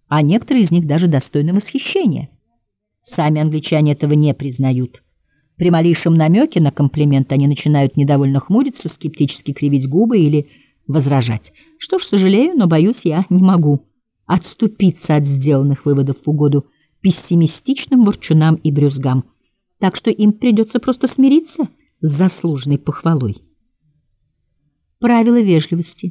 а некоторые из них даже достойны восхищения. Сами англичане этого не признают. При малейшем намеке на комплимент они начинают недовольно хмуриться, скептически кривить губы или возражать. Что ж, сожалею, но, боюсь, я не могу отступиться от сделанных выводов в угоду пессимистичным ворчунам и брюзгам, так что им придется просто смириться с заслуженной похвалой. Правила вежливости.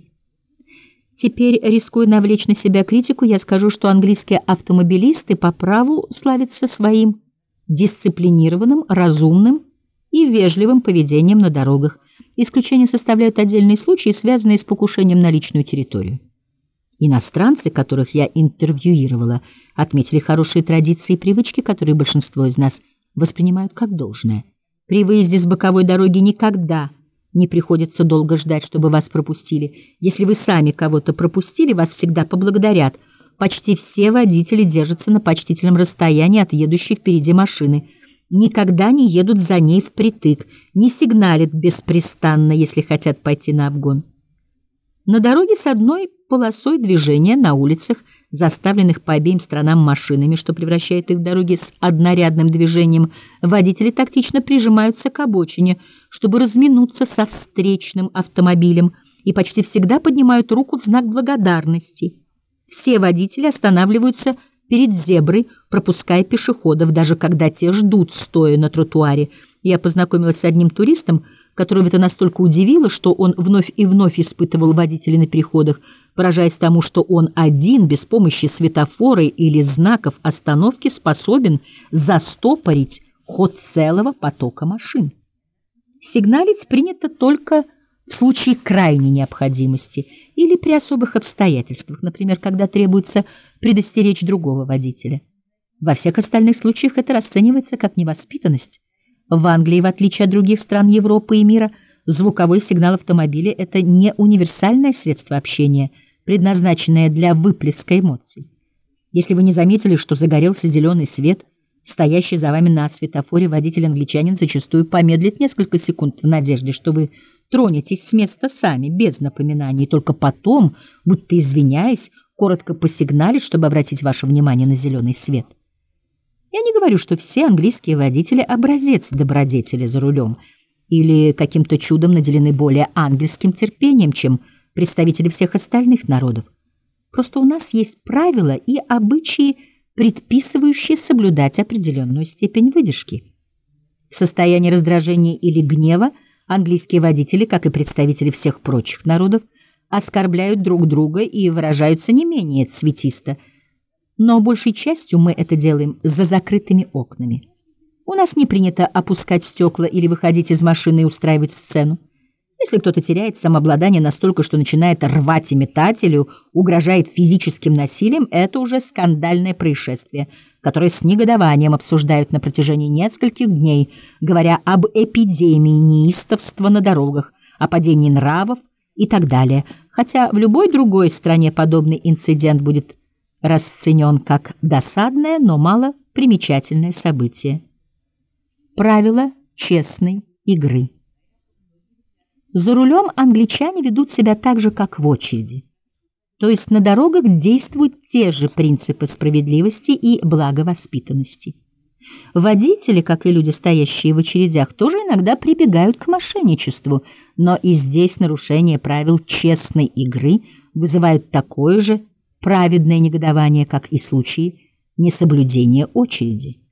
Теперь, рискуя навлечь на себя критику, я скажу, что английские автомобилисты по праву славятся своим дисциплинированным, разумным и вежливым поведением на дорогах. Исключение составляют отдельные случаи, связанные с покушением на личную территорию. Иностранцы, которых я интервьюировала, отметили хорошие традиции и привычки, которые большинство из нас воспринимают как должное. При выезде с боковой дороги никогда не приходится долго ждать, чтобы вас пропустили. Если вы сами кого-то пропустили, вас всегда поблагодарят. Почти все водители держатся на почтительном расстоянии от едущей впереди машины. Никогда не едут за ней впритык, не сигналят беспрестанно, если хотят пойти на обгон. На дороге с одной полосой движения на улицах, заставленных по обеим сторонам машинами, что превращает их дороги с однорядным движением, водители тактично прижимаются к обочине, чтобы разминуться со встречным автомобилем, и почти всегда поднимают руку в знак благодарности. Все водители останавливаются перед зеброй, пропуская пешеходов, даже когда те ждут, стоя на тротуаре. Я познакомилась с одним туристом, которого это настолько удивило, что он вновь и вновь испытывал водителей на переходах, поражаясь тому, что он один, без помощи светофора или знаков остановки, способен застопорить ход целого потока машин. Сигналить принято только в случае крайней необходимости или при особых обстоятельствах, например, когда требуется предостеречь другого водителя. Во всех остальных случаях это расценивается как невоспитанность. В Англии, в отличие от других стран Европы и мира, звуковой сигнал автомобиля – это не универсальное средство общения, предназначенное для выплеска эмоций. Если вы не заметили, что загорелся зеленый свет, стоящий за вами на светофоре водитель-англичанин зачастую помедлит несколько секунд в надежде, что вы тронетесь с места сами, без напоминаний, и только потом, будто извиняясь, коротко посигналит, чтобы обратить ваше внимание на зеленый свет. Я не говорю, что все английские водители образец добродетели за рулем или каким-то чудом наделены более ангельским терпением, чем представители всех остальных народов. Просто у нас есть правила и обычаи, предписывающие соблюдать определенную степень выдержки. В состоянии раздражения или гнева английские водители, как и представители всех прочих народов, оскорбляют друг друга и выражаются не менее цветисто, но большей частью мы это делаем за закрытыми окнами. У нас не принято опускать стекла или выходить из машины и устраивать сцену. Если кто-то теряет самообладание настолько, что начинает рвать и метать или угрожает физическим насилием, это уже скандальное происшествие, которое с негодованием обсуждают на протяжении нескольких дней, говоря об эпидемии неистовства на дорогах, о падении нравов и так далее, хотя в любой другой стране подобный инцидент будет расценен как досадное, но мало примечательное событие. Правила честной игры. За рулем англичане ведут себя так же, как в очереди. То есть на дорогах действуют те же принципы справедливости и благовоспитанности. Водители, как и люди, стоящие в очередях, тоже иногда прибегают к мошенничеству, но и здесь нарушение правил честной игры вызывают такое же праведное негодование, как и случаи несоблюдения очереди.